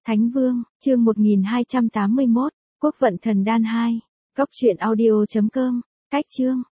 Thánh Vương, chương 1281, Quốc vận thần đan 2. Góc truyện audio.com, cách chương.